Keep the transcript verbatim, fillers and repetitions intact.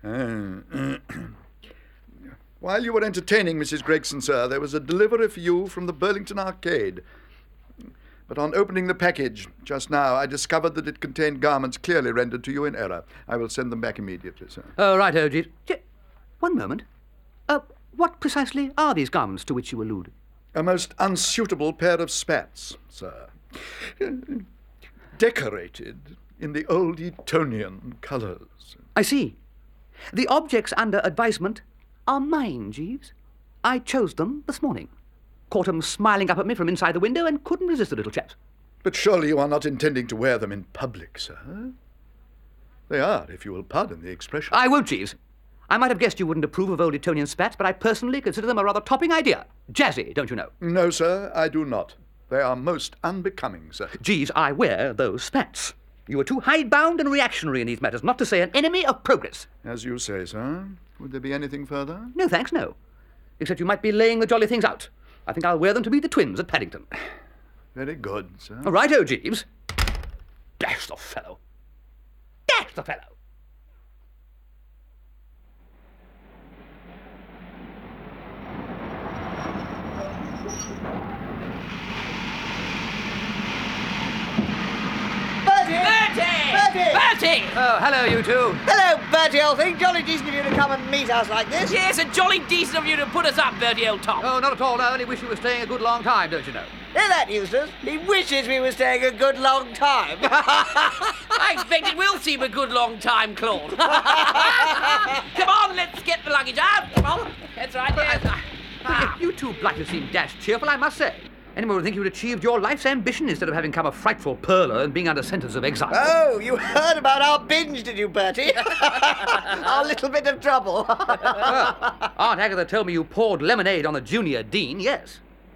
Uh, While you were entertaining Missus Gregson, sir, there was a delivery for you from the Burlington Arcade. But on opening the package just now, I discovered that it contained garments clearly rendered to you in error. I will send them back immediately, sir. Oh, right, oh, Jeeves. J- One moment. Uh, what precisely are these garments to which you allude? A most unsuitable pair of spats, sir. Decorated in the old Etonian colours. I see. The objects under advisement are mine, Jeeves. I chose them this morning. Caught 'em smiling up at me from inside the window and couldn't resist the little chaps. But surely you are not intending to wear them in public, sir? They are, if you will pardon the expression. I won't, Jeeves. I might have guessed you wouldn't approve of old Etonian spats, but I personally consider them a rather topping idea. Jazzy, don't you know? No, sir, I do not. They are most unbecoming, sir. Jeeves, I wear those spats. You are too hidebound and reactionary in these matters, not to say an enemy of progress. As you say, sir. Would there be anything further? No, thanks, no. Except you might be laying the jolly things out. I think I'll wear them to meet the twins at Paddington. Very good, sir. Right-o, Jeeves. Dash the fellow. Dash the fellow. Bertie! Oh, hello, you two. Hello, Bertie, old thing. Jolly decent of you to come and meet us like this. Yes, a jolly decent of you to put us up, Bertie, old top. Oh, not at all. I only wish you were staying a good long time, don't you know? Hear that, Eustace? He wishes we were staying a good long time. I expect it will seem a good long time, Claude. Come on, let's get the luggage out. Come on. That's right, yes. Ah. You two blighters seem dashed cheerful, I must say. Anyone would think you'd achieved your life's ambition instead of having come a frightful pearler and being under sentence of exile. Oh, you heard about our binge, did you, Bertie? Our little bit of trouble. Well, Aunt Agatha told me you poured lemonade on the junior dean, yes.